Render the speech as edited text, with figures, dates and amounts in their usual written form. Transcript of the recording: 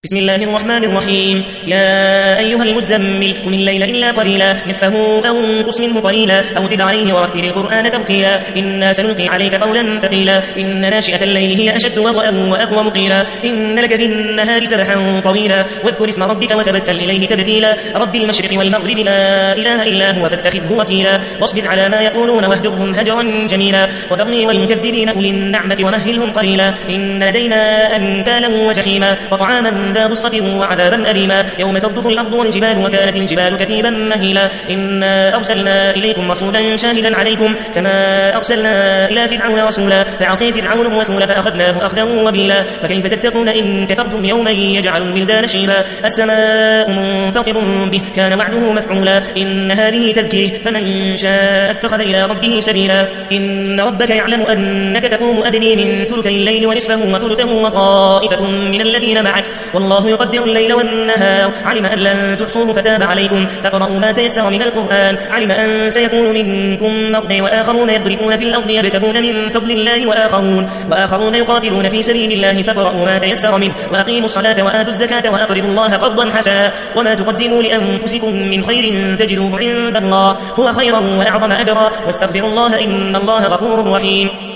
بسم الله الرحمن الرحيم. يا أيها المزمل قم الليل إلا قليلا نصفه أو انقص منه قليلا أو زد عليه ورتل القرآن ترتيلا إنا سنلقي عليك قولا ثقيلا إن ناشئة الليل هي أشد وطئا وأقوم قيلا إن لك في النهار سبحا طويلا واذكر اسم ربك وتبتل إليه تبتيلا رب المشرق والمغرب لا إله إلا هو فاتخذه وكيلا واصبر على ما يقولون واهجرهم هجرا جميلا وذرني والمكذبين أولي النعمة ومهلهم قليلا إن لدينا أنكالا وجحيما وطعاما ذا غصة وعذابا أليما يوم ترجف الأرض والجبال وكانت الجبال كثيبا مهيلا إنا أرسلنا إليكم رسولا شاهدا عليكم كما أرسلنا إلى فرعون رسولا فعصي فرعون الرسول فأخذناه أخذا وبيلا فكيف تتقون إن كفرتم يوما يجعل الولدان شيبا السماء منفطر به كان وعده مفعولا إن هذه تذكير فمن شاء اتخذ إلى ربه سبيلا إن ربك يعلم أنك تقوم أدني من ثلثي الليل ونصفه وثلثه وطائفة من الذين معك والله يقدر الليل والنهار علم أن لن تحصوه فتاب عليكم فاقرؤوا ما تيسر من القرآن علم أن سيكون منكم مرضى وآخرون يضربون في الأرض يبتغون من فضل الله وآخرون يقاتلون في سبيل الله فاقرؤوا ما تيسر منه وأقيموا الصلاة وآتوا الزكاة وأقرضوا الله قرضا حسنا وما تقدموا لأنفسكم من خير تجدوه عند الله هو خيرا وأعظم أجرا واستغفروا الله إن الله غفور رحيم.